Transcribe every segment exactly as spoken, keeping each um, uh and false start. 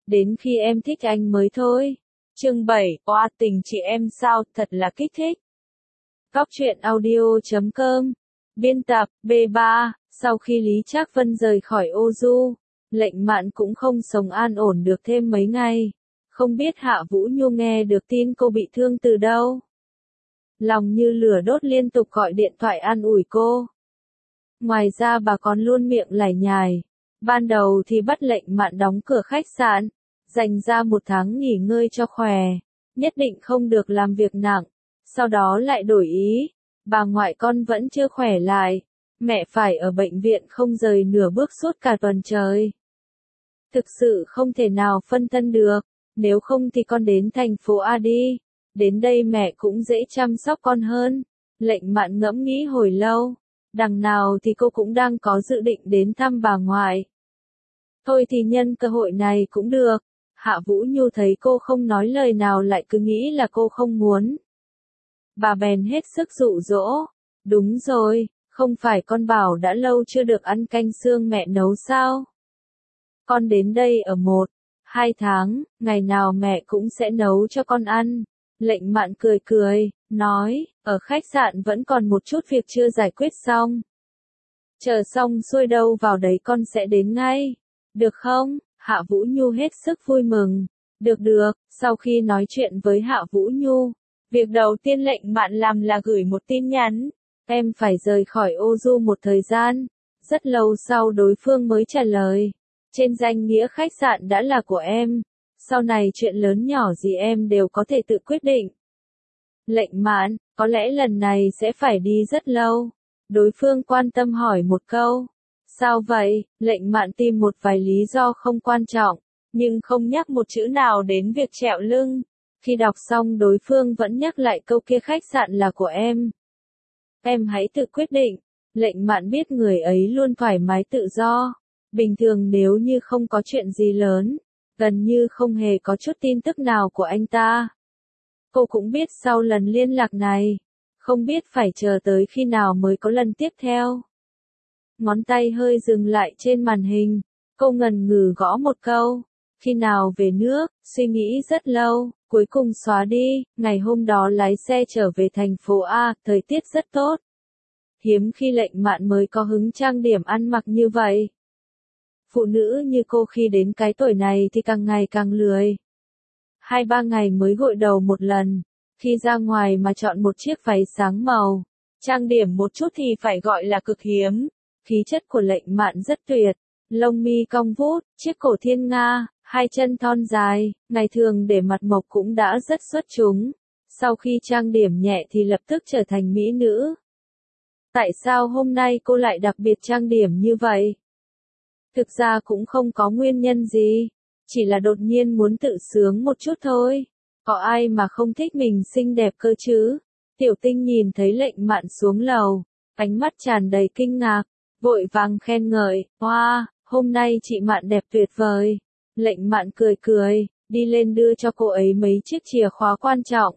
đến khi em thích anh mới thôi. Chương bảy, oa tình chị em sao, thật là kích thích. Góc truyện audio chấm com. Biên tập, B ba, sau khi Lý Trác Vân rời khỏi Ô Du, Lệnh Mạn cũng không sống an ổn được thêm mấy ngày. Không biết Hạ Vũ Nhu nghe được tin cô bị thương từ đâu. Lòng như lửa đốt liên tục gọi điện thoại an ủi cô. Ngoài ra bà còn luôn miệng lải nhải. Ban đầu thì bắt Lệnh Mạn đóng cửa khách sạn, dành ra một tháng nghỉ ngơi cho khỏe, nhất định không được làm việc nặng. Sau đó lại đổi ý, bà ngoại con vẫn chưa khỏe lại, mẹ phải ở bệnh viện không rời nửa bước suốt cả tuần trời. Thực sự không thể nào phân thân được, nếu không thì con đến thành phố A đi, đến đây mẹ cũng dễ chăm sóc con hơn. Lệnh Mạn ngẫm nghĩ hồi lâu, đằng nào thì cô cũng đang có dự định đến thăm bà ngoại. Thôi thì nhân cơ hội này cũng được. Hạ Vũ Nhu thấy cô không nói lời nào lại cứ nghĩ là cô không muốn. Bà bèn hết sức dụ dỗ. Đúng rồi, không phải con bảo đã lâu chưa được ăn canh xương mẹ nấu sao? Con đến đây ở một, hai tháng, ngày nào mẹ cũng sẽ nấu cho con ăn. Lệnh Mạn cười cười, nói, ở khách sạn vẫn còn một chút việc chưa giải quyết xong. Chờ xong xuôi đâu vào đấy con sẽ đến ngay. Được không? Hạ Vũ Nhu hết sức vui mừng. Được được, sau khi nói chuyện với Hạ Vũ Nhu, việc đầu tiên Lệnh Mạn làm là gửi một tin nhắn. Em phải rời khỏi Ô Du một thời gian. Rất lâu sau đối phương mới trả lời. Trên danh nghĩa khách sạn đã là của em. Sau này chuyện lớn nhỏ gì em đều có thể tự quyết định. Lệnh Mạn, có lẽ lần này sẽ phải đi rất lâu. Đối phương quan tâm hỏi một câu. Sao vậy? Lệnh Mạn tìm một vài lý do không quan trọng, nhưng không nhắc một chữ nào đến việc trẹo lưng. Khi đọc xong đối phương vẫn nhắc lại câu kia khách sạn là của em. Em hãy tự quyết định. Lệnh Mạn biết người ấy luôn thoải mái tự do. Bình thường nếu như không có chuyện gì lớn, gần như không hề có chút tin tức nào của anh ta. Cô cũng biết sau lần liên lạc này, không biết phải chờ tới khi nào mới có lần tiếp theo. Ngón tay hơi dừng lại trên màn hình, cô ngần ngừ gõ một câu. Khi nào về nước, suy nghĩ rất lâu, cuối cùng xóa đi. Ngày hôm đó lái xe trở về thành phố A, thời tiết rất tốt. Hiếm khi Lệnh Mạn mới có hứng trang điểm ăn mặc như vậy. Phụ nữ như cô khi đến cái tuổi này thì càng ngày càng lười. Hai ba ngày mới gội đầu một lần, khi ra ngoài mà chọn một chiếc váy sáng màu, trang điểm một chút thì phải gọi là cực hiếm. Khí chất của Lệnh Mạn rất tuyệt, lông mi cong vút, chiếc cổ thiên nga, hai chân thon dài, ngày thường để mặt mộc cũng đã rất xuất chúng. Sau khi trang điểm nhẹ thì lập tức trở thành mỹ nữ. Tại sao hôm nay cô lại đặc biệt trang điểm như vậy? Thực ra cũng không có nguyên nhân gì, chỉ là đột nhiên muốn tự sướng một chút thôi. Có ai mà không thích mình xinh đẹp cơ chứ? Tiểu Tinh nhìn thấy Lệnh Mạn xuống lầu, ánh mắt tràn đầy kinh ngạc, vội vàng khen ngợi, "Wow, hôm nay chị Mạn đẹp tuyệt vời." Lệnh Mạn cười cười, đi lên đưa cho cô ấy mấy chiếc chìa khóa quan trọng.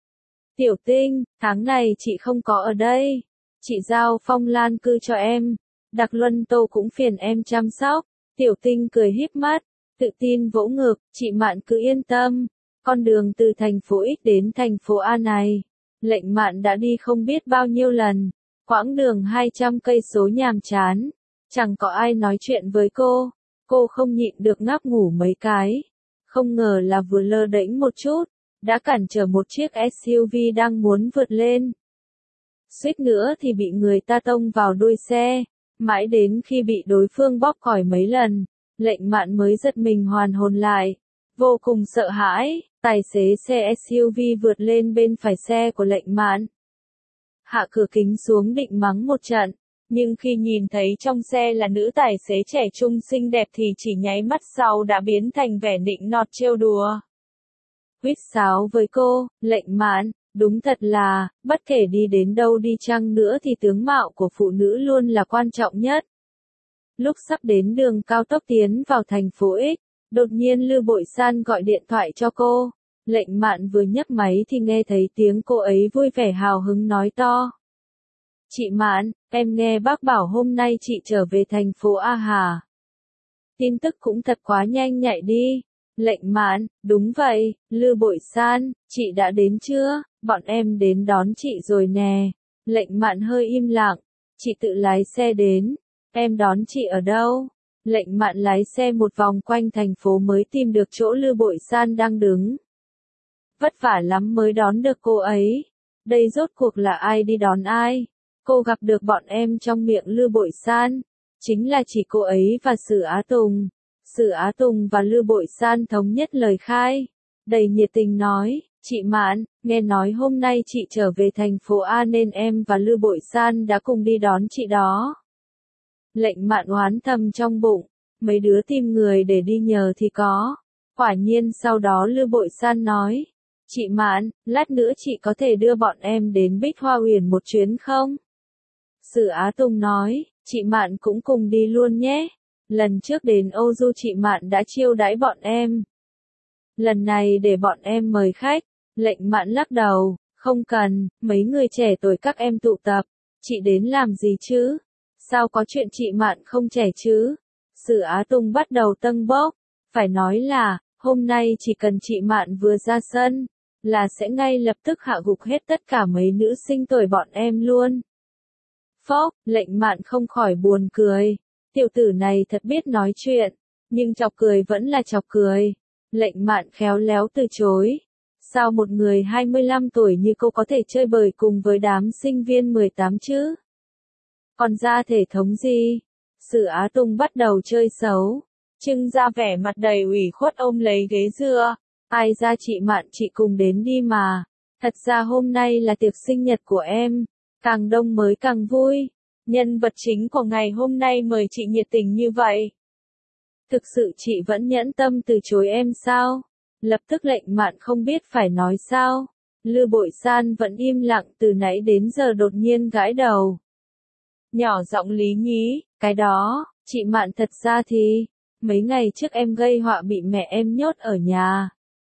"Tiểu Tinh, tháng này chị không có ở đây, chị giao Phong Lan cư cho em. Đặc Luân Tô cũng phiền em chăm sóc." Tiểu Tinh cười híp mắt, tự tin vỗ ngực, "Chị Mạn cứ yên tâm, con đường từ thành phố X đến thành phố A này, Lệnh Mạn đã đi không biết bao nhiêu lần, quãng đường hai trăm cây số nhàm chán, chẳng có ai nói chuyện với cô, cô không nhịn được ngáp ngủ mấy cái. Không ngờ là vừa lơ đễnh một chút, đã cản trở một chiếc ét u vê đang muốn vượt lên. Suýt nữa thì bị người ta tông vào đuôi xe. Mãi đến khi bị đối phương bóp còi mấy lần, Lệnh Mạn mới giật mình hoàn hồn lại. Vô cùng sợ hãi, tài xế xe ét u vê vượt lên bên phải xe của Lệnh Mạn. Hạ cửa kính xuống định mắng một trận, nhưng khi nhìn thấy trong xe là nữ tài xế trẻ trung xinh đẹp thì chỉ nháy mắt sau đã biến thành vẻ nịnh nọt trêu đùa. Huýt sáo với cô, Lệnh Mạn, đúng thật là, bất kể đi đến đâu đi chăng nữa thì tướng mạo của phụ nữ luôn là quan trọng nhất. Lúc sắp đến đường cao tốc tiến vào thành phố X, đột nhiên Lư Bội San gọi điện thoại cho cô. Lệnh Mạn vừa nhấc máy thì nghe thấy tiếng cô ấy vui vẻ hào hứng nói to. "Chị Mạn, em nghe bác bảo hôm nay chị trở về thành phố A hả? Tin tức cũng thật quá nhanh nhạy đi." Lệnh Mạn, đúng vậy, Lư Bội San, chị đã đến chưa? Bọn em đến đón chị rồi nè. Lệnh Mạn hơi im lặng, chị tự lái xe đến, em đón chị ở đâu? Lệnh Mạn lái xe một vòng quanh thành phố mới tìm được chỗ Lư Bội San đang đứng. Vất vả lắm mới đón được cô ấy. Đây rốt cuộc là ai đi đón ai? Cô gặp được bọn em trong miệng Lư Bội San. Chính là chỉ cô ấy và Sử Á Tùng. Sử Á Tùng và Lư Bội San thống nhất lời khai. Đầy nhiệt tình nói, chị Mạn, nghe nói hôm nay chị trở về thành phố A nên em và Lư Bội San đã cùng đi đón chị đó. Lệnh Mạn oán thầm trong bụng, mấy đứa tìm người để đi nhờ thì có. Quả nhiên sau đó Lư Bội San nói, chị Mạn, lát nữa chị có thể đưa bọn em đến Bích Hoa Uyển một chuyến không? Sử Á Tùng nói, chị Mạn cũng cùng đi luôn nhé. Lần trước đến Âu Du chị Mạn đã chiêu đãi bọn em. Lần này để bọn em mời khách. Lệnh Mạn lắc đầu, không cần, mấy người trẻ tuổi các em tụ tập. Chị đến làm gì chứ? Sao có chuyện chị Mạn không trẻ chứ? Sử Á Tùng bắt đầu tâng bốc. Phải nói là, hôm nay chỉ cần chị Mạn vừa ra sân, là sẽ ngay lập tức hạ gục hết tất cả mấy nữ sinh tuổi bọn em luôn. Phốc, Lệnh Mạn không khỏi buồn cười. Tiểu tử này thật biết nói chuyện, nhưng chọc cười vẫn là chọc cười. Lệnh Mạn khéo léo từ chối. Sao một người hai mươi lăm tuổi như cô có thể chơi bời cùng với đám sinh viên mười tám chứ? Còn ra thể thống gì? Sử Á Tùng bắt đầu chơi xấu. Trưng ra vẻ mặt đầy ủy khuất ôm lấy ghế dựa. Ai ra chị Mạn chị cùng đến đi mà. Thật ra hôm nay là tiệc sinh nhật của em. Càng đông mới càng vui. Nhân vật chính của ngày hôm nay mời chị nhiệt tình như vậy. Thực sự chị vẫn nhẫn tâm từ chối em sao? Lập tức Lệnh Mạn không biết phải nói sao. Lư Bội San vẫn im lặng từ nãy đến giờ đột nhiên gãi đầu. Nhỏ giọng lý nhí, cái đó, chị Mạn thật ra thì, mấy ngày trước em gây họa bị mẹ em nhốt ở nhà.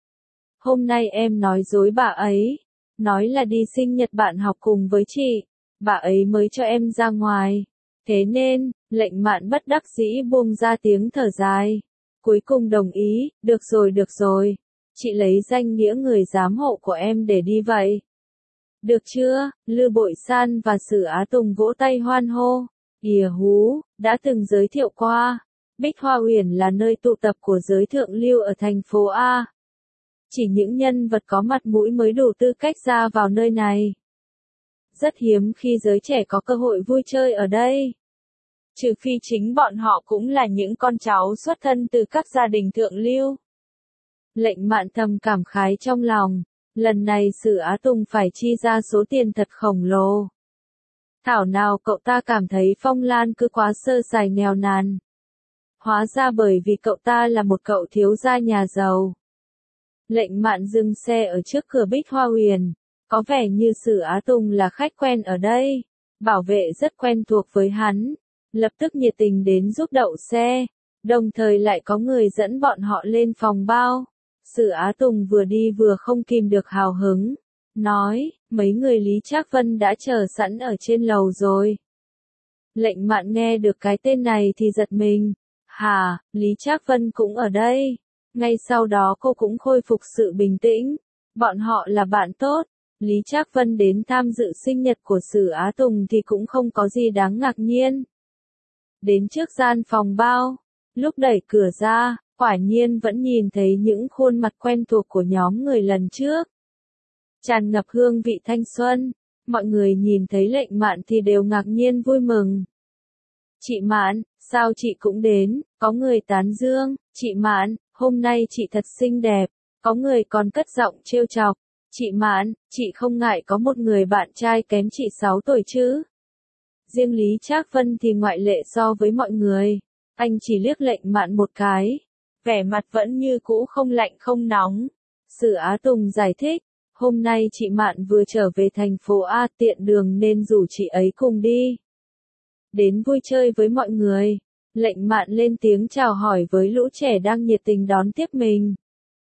Hôm nay em nói dối bà ấy, nói là đi sinh nhật bạn học cùng với chị, bà ấy mới cho em ra ngoài. Thế nên, Lệnh Mạn bất đắc dĩ buông ra tiếng thở dài. Cuối cùng đồng ý, được rồi được rồi. Chị lấy danh nghĩa người giám hộ của em để đi vậy. Được chưa? Lư Bội San và Sử Á Tùng vỗ tay hoan hô. Ỉa hú, đã từng giới thiệu qua. Bích Hoa Uyển là nơi tụ tập của giới thượng lưu ở thành phố A. Chỉ những nhân vật có mặt mũi mới đủ tư cách ra vào nơi này. Rất hiếm khi giới trẻ có cơ hội vui chơi ở đây. Trừ phi chính bọn họ cũng là những con cháu xuất thân từ các gia đình thượng lưu. Lệnh Mạn thầm cảm khái trong lòng. Lần này Sử Á Tùng phải chi ra số tiền thật khổng lồ. Thảo nào cậu ta cảm thấy Phong Lan cứ quá sơ sài nghèo nàn. Hóa ra bởi vì cậu ta là một cậu thiếu gia nhà giàu. Lệnh Mạn dừng xe ở trước cửa Bích Hoa Uyển. Có vẻ như Sử Á Tùng là khách quen ở đây. Bảo vệ rất quen thuộc với hắn. Lập tức nhiệt tình đến giúp đậu xe. Đồng thời lại có người dẫn bọn họ lên phòng bao. Sử Á Tùng vừa đi vừa không kìm được hào hứng. Nói, mấy người Lý Trác Vân đã chờ sẵn ở trên lầu rồi. Lệnh Mạn nghe được cái tên này thì giật mình. Hả, Lý Trác Vân cũng ở đây. Ngay sau đó cô cũng khôi phục sự bình tĩnh. Bọn họ là bạn tốt. Lý Trác Vân đến tham dự sinh nhật của Sử Á Tùng thì cũng không có gì đáng ngạc nhiên. Đến trước gian phòng bao. Lúc đẩy cửa ra, quả nhiên vẫn nhìn thấy những khuôn mặt quen thuộc của nhóm người lần trước. Tràn ngập hương vị thanh xuân. Mọi người nhìn thấy Lệnh Mạn thì đều ngạc nhiên vui mừng. Chị Mạn, sao chị cũng đến? Có người tán dương. Chị Mạn, hôm nay chị thật xinh đẹp. Có người còn cất giọng trêu chọc. Chị Mạn, chị không ngại có một người bạn trai kém chị sáu tuổi chứ? Riêng Lý Trác Vân thì ngoại lệ so với mọi người. Anh chỉ liếc Lệnh Mạn một cái. Vẻ mặt vẫn như cũ không lạnh không nóng. Sử Á Tùng giải thích. Hôm nay chị Mạn vừa trở về thành phố A tiện đường nên rủ chị ấy cùng đi. Đến vui chơi với mọi người. Lệnh Mạn lên tiếng chào hỏi với lũ trẻ đang nhiệt tình đón tiếp mình.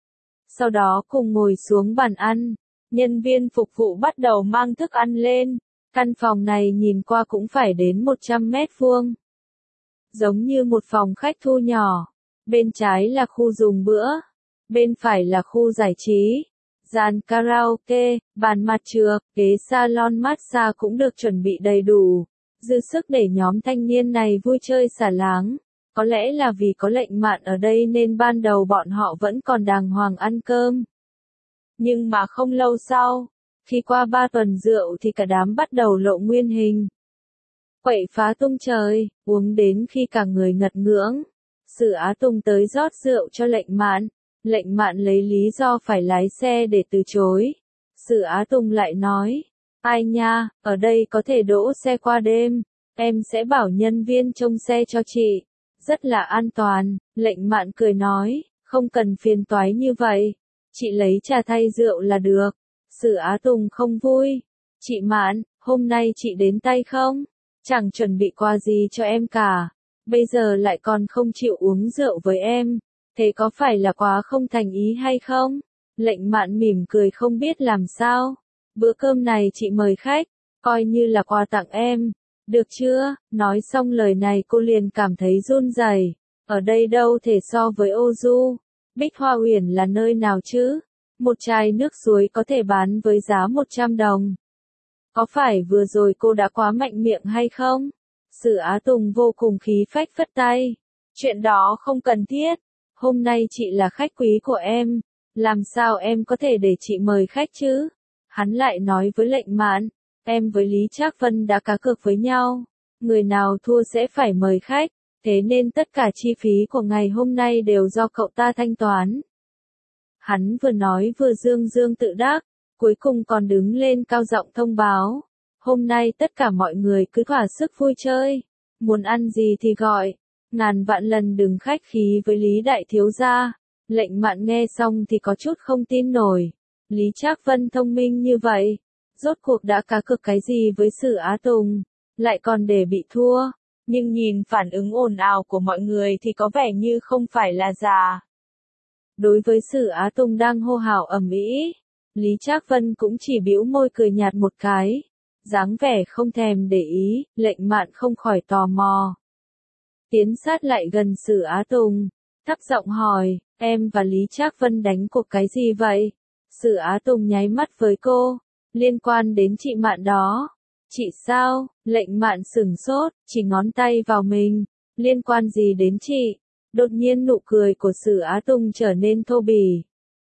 Sau đó cùng ngồi xuống bàn ăn. Nhân viên phục vụ bắt đầu mang thức ăn lên. Căn phòng này nhìn qua cũng phải đến một trăm mét vuông. Giống như một phòng khách thu nhỏ. Bên trái là khu dùng bữa. bên phải là khu giải trí, dàn karaoke, bàn mặt trược, ghế salon massage cũng được chuẩn bị đầy đủ, dư sức để nhóm thanh niên này vui chơi xả láng. Có lẽ là vì có lệnh mạn ở đây nên ban đầu bọn họ vẫn còn đàng hoàng ăn cơm. Nhưng mà không lâu sau, khi qua ba tuần rượu thì cả đám bắt đầu lộ nguyên hình. Quậy phá tung trời, uống đến khi cả người ngật ngưỡng. Sử Á Tùng tới rót rượu cho lệnh mạn. Lệnh mạn lấy lý do phải lái xe để từ chối. Sử Á Tùng lại nói, ai nha, ở đây có thể đỗ xe qua đêm, em sẽ bảo nhân viên trông xe cho chị. Rất là an toàn, lệnh mạn cười nói, không cần phiền toái như vậy. Chị lấy trà thay rượu là được. Sử Á Tùng không vui. Chị Mạn, hôm nay chị đến tay không? Chẳng chuẩn bị quà gì cho em cả. Bây giờ lại còn không chịu uống rượu với em. Thế có phải là quá không thành ý hay không? Lệnh Mạn mỉm cười không biết làm sao. Bữa cơm này chị mời khách, coi như là quà tặng em. Được chưa? Nói xong lời này cô liền cảm thấy run rẩy. Ở đây đâu thể so với Ô Du. Bích Hoa Uyển là nơi nào chứ? Một chai nước suối có thể bán với giá một trăm đồng. Có phải vừa rồi cô đã quá mạnh miệng hay không? Sử Á Tùng vô cùng khí phách phất tay. Chuyện đó không cần thiết. Hôm nay chị là khách quý của em. Làm sao em có thể để chị mời khách chứ? Hắn lại nói với lệnh mạn. Em với Lý Trác Vân đã cá cược với nhau. Người nào thua sẽ phải mời khách. Thế nên tất cả chi phí của ngày hôm nay đều do cậu ta thanh toán. Hắn vừa nói vừa dương dương tự đắc, cuối cùng còn đứng lên cao giọng thông báo. Hôm nay tất cả mọi người cứ thỏa sức vui chơi. Muốn ăn gì thì gọi. Ngàn vạn lần đừng khách khí với Lý Đại Thiếu Gia. Lệnh Mạn nghe xong thì có chút không tin nổi. Lý Trác Vân thông minh như vậy. Rốt cuộc đã cá cược cái gì với Sử Á Tùng. Lại còn để bị thua. Nhưng nhìn phản ứng ồn ào của mọi người thì có vẻ như không phải là giả. Đối với Sử Á Tùng đang hô hào ầm ĩ, Lý Trác Vân cũng chỉ bĩu môi cười nhạt một cái, dáng vẻ không thèm để ý. Lệnh Mạn không khỏi tò mò. Tiến sát lại gần Sử Á Tùng, thấp giọng hỏi, em và Lý Trác Vân đánh cuộc cái gì vậy? Sử Á Tùng nháy mắt với cô, liên quan đến chị Mạn đó. Chị sao? Lệnh Mạn sửng sốt, chỉ ngón tay vào mình. Liên quan gì đến chị? Đột nhiên nụ cười của Sử Á Tùng trở nên thô bỉ.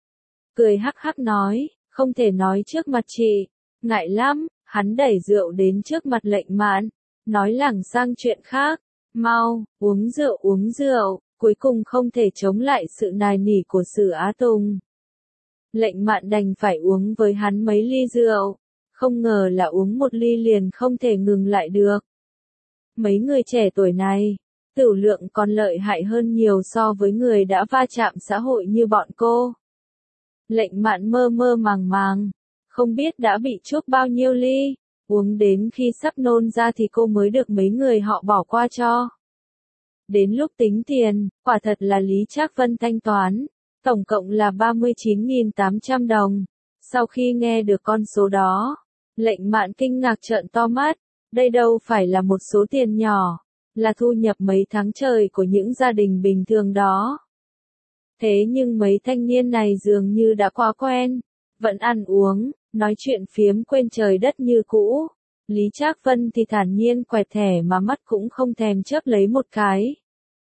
Cười hắc hắc nói, không thể nói trước mặt chị. Ngại lắm, hắn đẩy rượu đến trước mặt lệnh Mạn. Nói lảng sang chuyện khác. Mau, uống rượu uống rượu. Cuối cùng không thể chống lại sự nài nỉ của Sử Á Tùng. Lệnh Mạn đành phải uống với hắn mấy ly rượu. Không ngờ là uống một ly liền không thể ngừng lại được. Mấy người trẻ tuổi này, tửu lượng còn lợi hại hơn nhiều so với người đã va chạm xã hội như bọn cô. Lệnh Mạn mơ mơ màng màng, không biết đã bị chuốc bao nhiêu ly, uống đến khi sắp nôn ra thì cô mới được mấy người họ bỏ qua cho. Đến lúc tính tiền, quả thật là Lý Trác Vân thanh toán, tổng cộng là ba mươi chín nghìn tám trăm đồng. Sau khi nghe được con số đó, Lệnh Mạn kinh ngạc trợn to mắt, đây đâu phải là một số tiền nhỏ, là thu nhập mấy tháng trời của những gia đình bình thường đó. Thế nhưng mấy thanh niên này dường như đã quá quen, vẫn ăn uống, nói chuyện phiếm quên trời đất như cũ. Lý Trác Vân thì thản nhiên quẹt thẻ mà mắt cũng không thèm chớp lấy một cái.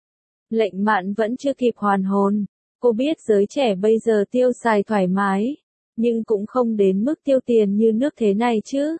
Lệnh Mạn vẫn chưa kịp hoàn hồn, cô biết giới trẻ bây giờ tiêu xài thoải mái, nhưng cũng không đến mức tiêu tiền như nước thế này chứ.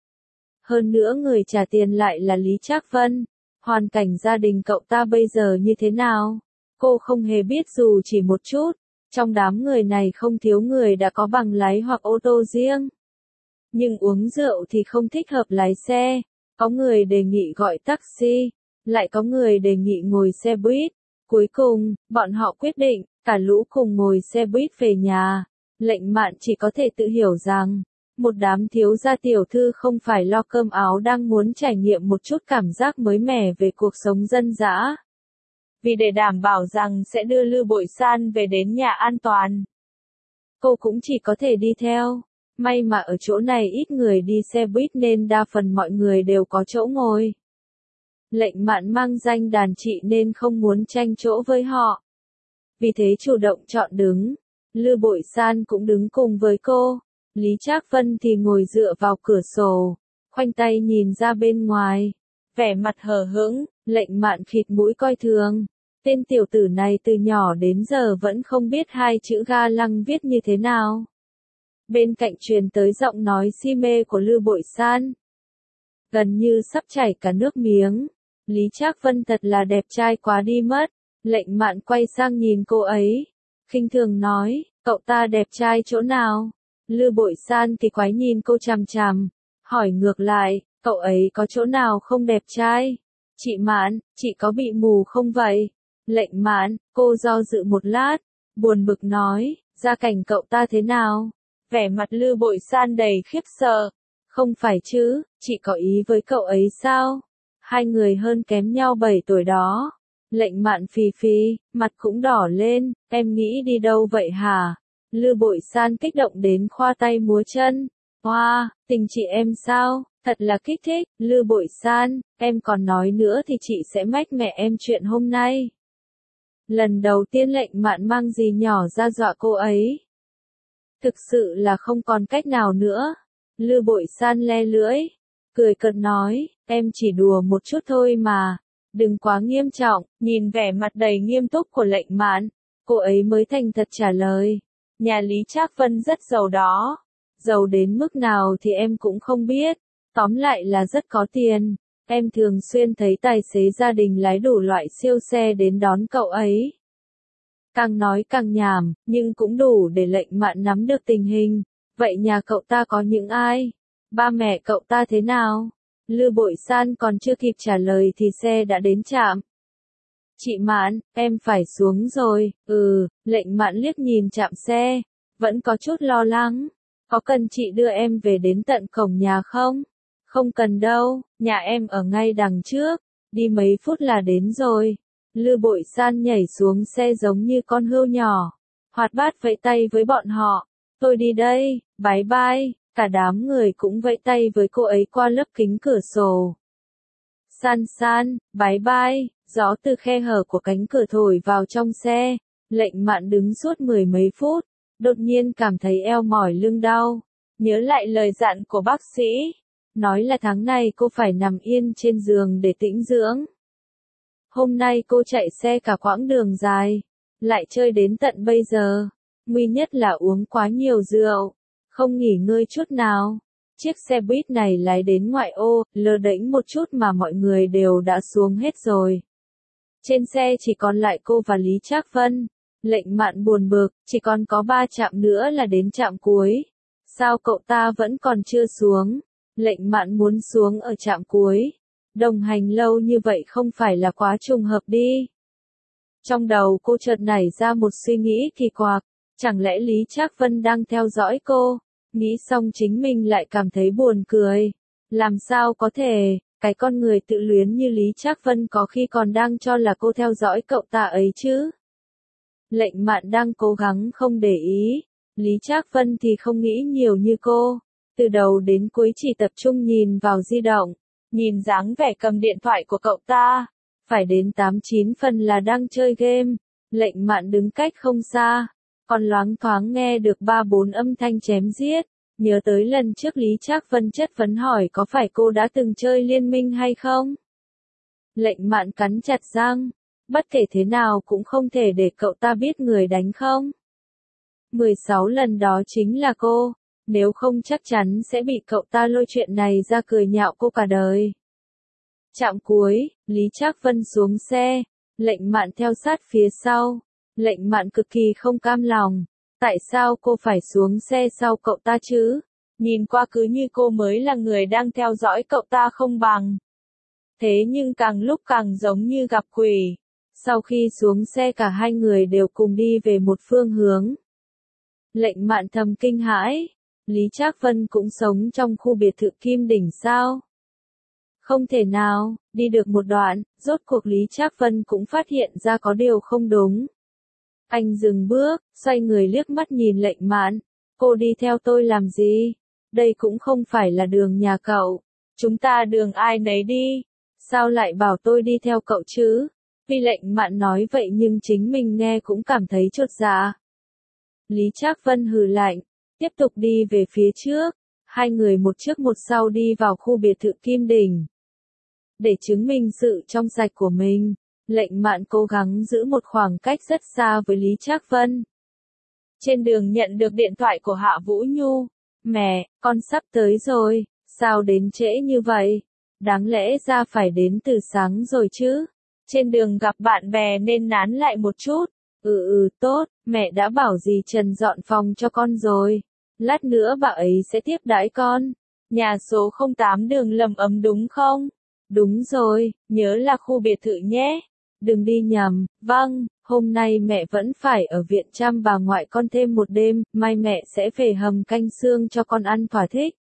Hơn nữa người trả tiền lại là Lý Trác Vân. Hoàn cảnh gia đình cậu ta bây giờ như thế nào? Cô không hề biết dù chỉ một chút. Trong đám người này không thiếu người đã có bằng lái hoặc ô tô riêng. Nhưng uống rượu thì không thích hợp lái xe. Có người đề nghị gọi taxi, lại có người đề nghị ngồi xe buýt. Cuối cùng, bọn họ quyết định, cả lũ cùng ngồi xe buýt về nhà. Lệnh Mạn chỉ có thể tự hiểu rằng, một đám thiếu gia tiểu thư không phải lo cơm áo đang muốn trải nghiệm một chút cảm giác mới mẻ về cuộc sống dân dã. Vì để đảm bảo rằng sẽ đưa Lư Bội San về đến nhà an toàn, cô cũng chỉ có thể đi theo. May mà ở chỗ này ít người đi xe buýt nên đa phần mọi người đều có chỗ ngồi. Lệnh Mạn mang danh đàn chị nên không muốn tranh chỗ với họ. Vì thế chủ động chọn đứng. Lư Bội San cũng đứng cùng với cô. Lý Trác Vân thì ngồi dựa vào cửa sổ, khoanh tay nhìn ra bên ngoài, vẻ mặt hờ hững. Lệnh Mạn khịt mũi coi thường. Tên tiểu tử này từ nhỏ đến giờ vẫn không biết hai chữ ga lăng viết như thế nào. Bên cạnh truyền tới giọng nói si mê của Lư Bội San, gần như sắp chảy cả nước miếng. Lý Trác Vân thật là đẹp trai quá đi mất. Lệnh Mạn quay sang nhìn cô ấy, khinh thường nói, cậu ta đẹp trai chỗ nào? Lư Bội San kỳ quái nhìn cô chằm chằm, hỏi ngược lại, cậu ấy có chỗ nào không đẹp trai? Chị Mạn, chị có bị mù không vậy? Lệnh Mạn, cô do dự một lát, buồn bực nói, gia cảnh cậu ta thế nào? Vẻ mặt Lư Bội San đầy khiếp sợ. Không phải chứ, chị có ý với cậu ấy sao? Hai người hơn kém nhau bảy tuổi đó. Lệnh Mạn phì phì, mặt cũng đỏ lên, em nghĩ đi đâu vậy hả? Lư Bội San kích động đến khoa tay múa chân. Hoa, wow, tình chị em sao? Thật là kích thích. Lư Bội San, em còn nói nữa thì chị sẽ mách mẹ em chuyện hôm nay. Lần đầu tiên Lệnh Mạn mang gì nhỏ ra dọa cô ấy. Thực sự là không còn cách nào nữa. Lư Bội San le lưỡi, cười cợt nói, em chỉ đùa một chút thôi mà, đừng quá nghiêm trọng. Nhìn vẻ mặt đầy nghiêm túc của Lệnh Mạn, cô ấy mới thành thật trả lời, nhà Lý Trác Vân rất giàu đó. Giàu đến mức nào thì em cũng không biết, tóm lại là rất có tiền. Em thường xuyên thấy tài xế gia đình lái đủ loại siêu xe đến đón cậu ấy. Càng nói càng nhảm, nhưng cũng đủ để Lệnh Mạn nắm được tình hình. Vậy nhà cậu ta có những ai? Ba mẹ cậu ta thế nào? Lư Bội San còn chưa kịp trả lời thì xe đã đến trạm. Chị Mạn, em phải xuống rồi. Ừ, Lệnh Mạn liếc nhìn trạm xe, vẫn có chút lo lắng. Có cần chị đưa em về đến tận cổng nhà không? Không cần đâu, nhà em ở ngay đằng trước, đi mấy phút là đến rồi. Lư Bội San nhảy xuống xe giống như con hươu nhỏ, hoạt bát vẫy tay với bọn họ. Tôi đi đây, bye bye. Cả đám người cũng vẫy tay với cô ấy qua lớp kính cửa sổ. San San, bye bye. Gió từ khe hở của cánh cửa thổi vào trong xe. Lệnh Mạn đứng suốt mười mấy phút, đột nhiên cảm thấy eo mỏi lưng đau. Nhớ lại lời dặn của bác sĩ, nói là tháng này cô phải nằm yên trên giường để tĩnh dưỡng. Hôm nay cô chạy xe cả quãng đường dài, lại chơi đến tận bây giờ. Nguy nhất là uống quá nhiều rượu, không nghỉ ngơi chút nào. Chiếc xe buýt này lái đến ngoại ô, lơ đễnh một chút mà mọi người đều đã xuống hết rồi. Trên xe chỉ còn lại cô và Lý Trác Vân. Lệnh Mạn buồn bực, chỉ còn có ba trạm nữa là đến trạm cuối. Sao cậu ta vẫn còn chưa xuống? Lệnh Mạn muốn xuống ở trạm cuối. Đồng hành lâu như vậy không phải là quá trùng hợp đi. Trong đầu cô chợt nảy ra một suy nghĩ kỳ quặc. Chẳng lẽ Lý Trác Vân đang theo dõi cô? Nghĩ xong chính mình lại cảm thấy buồn cười. Làm sao có thể, cái con người tự luyến như Lý Trác Vân có khi còn đang cho là cô theo dõi cậu ta ấy chứ? Lệnh Mạn đang cố gắng không để ý. Lý Trác Vân thì không nghĩ nhiều như cô. Từ đầu đến cuối chỉ tập trung nhìn vào di động. Nhìn dáng vẻ cầm điện thoại của cậu ta. Phải đến tám chín phần là đang chơi game. Lệnh Mạn đứng cách không xa, còn loáng thoáng nghe được ba bốn âm thanh chém giết. Nhớ tới lần trước Lý Trác Vân chất vấn hỏi có phải cô đã từng chơi liên minh hay không? Lệnh Mạn cắn chặt răng. Bất kể thế nào cũng không thể để cậu ta biết người đánh không. mười sáu lần đó chính là cô. Nếu không chắc chắn sẽ bị cậu ta lôi chuyện này ra cười nhạo cô cả đời. Trạm cuối, Lý Trác Vân xuống xe. Lệnh Mạn theo sát phía sau. Lệnh Mạn cực kỳ không cam lòng. Tại sao cô phải xuống xe sau cậu ta chứ? Nhìn qua cứ như cô mới là người đang theo dõi cậu ta không bằng. Thế nhưng càng lúc càng giống như gặp quỷ. Sau khi xuống xe cả hai người đều cùng đi về một phương hướng. Lệnh Mạn thầm kinh hãi. Lý Trác Vân cũng sống trong khu biệt thự Kim Đỉnh sao? Không thể nào, đi được một đoạn, rốt cuộc Lý Trác Vân cũng phát hiện ra có điều không đúng. Anh dừng bước, xoay người liếc mắt nhìn Lệnh Mạn. Cô đi theo tôi làm gì? Đây cũng không phải là đường nhà cậu. Chúng ta đường ai nấy đi. Sao lại bảo tôi đi theo cậu chứ? Vì Lệnh Mạn nói vậy nhưng chính mình nghe cũng cảm thấy chột dạ. Lý Trác Vân hừ lạnh, tiếp tục đi về phía trước. Hai người một trước một sau đi vào khu biệt thự Kim Đỉnh. Để chứng minh sự trong sạch của mình, Lệnh Mạn cố gắng giữ một khoảng cách rất xa với Lý Trác Vân. Trên đường nhận được điện thoại của Hạ Vũ Nhu. Mẹ, con sắp tới rồi, sao đến trễ như vậy? Đáng lẽ ra phải đến từ sáng rồi chứ. Trên đường gặp bạn bè nên nán lại một chút. Ừ ừ tốt, mẹ đã bảo dì Trần dọn phòng cho con rồi. Lát nữa bà ấy sẽ tiếp đãi con. Nhà số không tám đường Lầm Ấm đúng không? Đúng rồi, nhớ là khu biệt thự nhé. Đừng đi nhầm, vâng, hôm nay mẹ vẫn phải ở viện chăm bà ngoại con thêm một đêm, mai mẹ sẽ về hầm canh xương cho con ăn thỏa thích.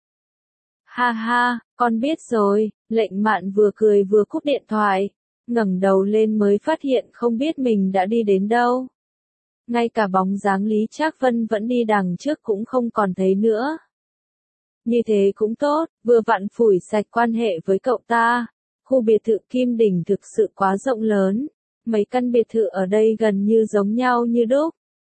Ha ha, con biết rồi, Lệnh Mạn vừa cười vừa cúp điện thoại, ngẩng đầu lên mới phát hiện không biết mình đã đi đến đâu. Ngay cả bóng dáng Lý Trác Vân vẫn đi đằng trước cũng không còn thấy nữa. Như thế cũng tốt, vừa vặn phủi sạch quan hệ với cậu ta. Khu biệt thự Kim Đỉnh thực sự quá rộng lớn, mấy căn biệt thự ở đây gần như giống nhau như đúc.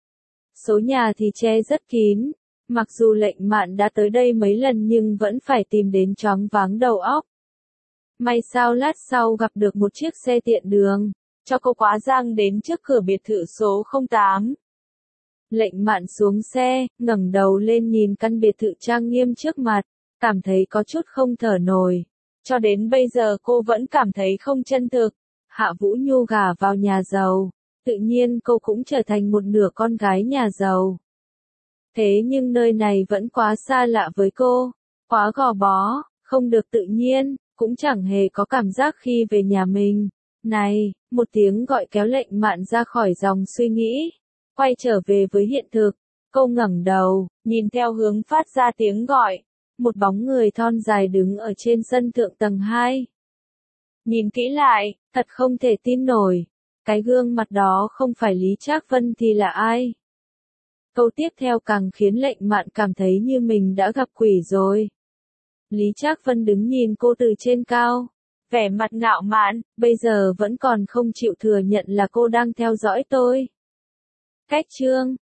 Số nhà thì che rất kín, mặc dù Lệnh Mạn đã tới đây mấy lần nhưng vẫn phải tìm đến choáng váng đầu óc. May sao lát sau gặp được một chiếc xe tiện đường, cho cô quá giang đến trước cửa biệt thự số không tám. Lệnh Mạn xuống xe, ngẩng đầu lên nhìn căn biệt thự trang nghiêm trước mặt, cảm thấy có chút không thở nổi. Cho đến bây giờ cô vẫn cảm thấy không chân thực. Hạ Vũ Nhu gả vào nhà giàu, tự nhiên cô cũng trở thành một nửa con gái nhà giàu. Thế nhưng nơi này vẫn quá xa lạ với cô, quá gò bó, không được tự nhiên, cũng chẳng hề có cảm giác khi về nhà mình. Này, một tiếng gọi kéo Lệnh Mạn ra khỏi dòng suy nghĩ, quay trở về với hiện thực. Cô ngẩng đầu, nhìn theo hướng phát ra tiếng gọi. Một bóng người thon dài đứng ở trên sân thượng tầng hai. Nhìn kỹ lại, thật không thể tin nổi. Cái gương mặt đó không phải Lý Trác Vân thì là ai? Câu tiếp theo càng khiến Lệnh Mạn cảm thấy như mình đã gặp quỷ rồi. Lý Trác Vân đứng nhìn cô từ trên cao, vẻ mặt ngạo mạn, bây giờ vẫn còn không chịu thừa nhận là cô đang theo dõi tôi. Cách chương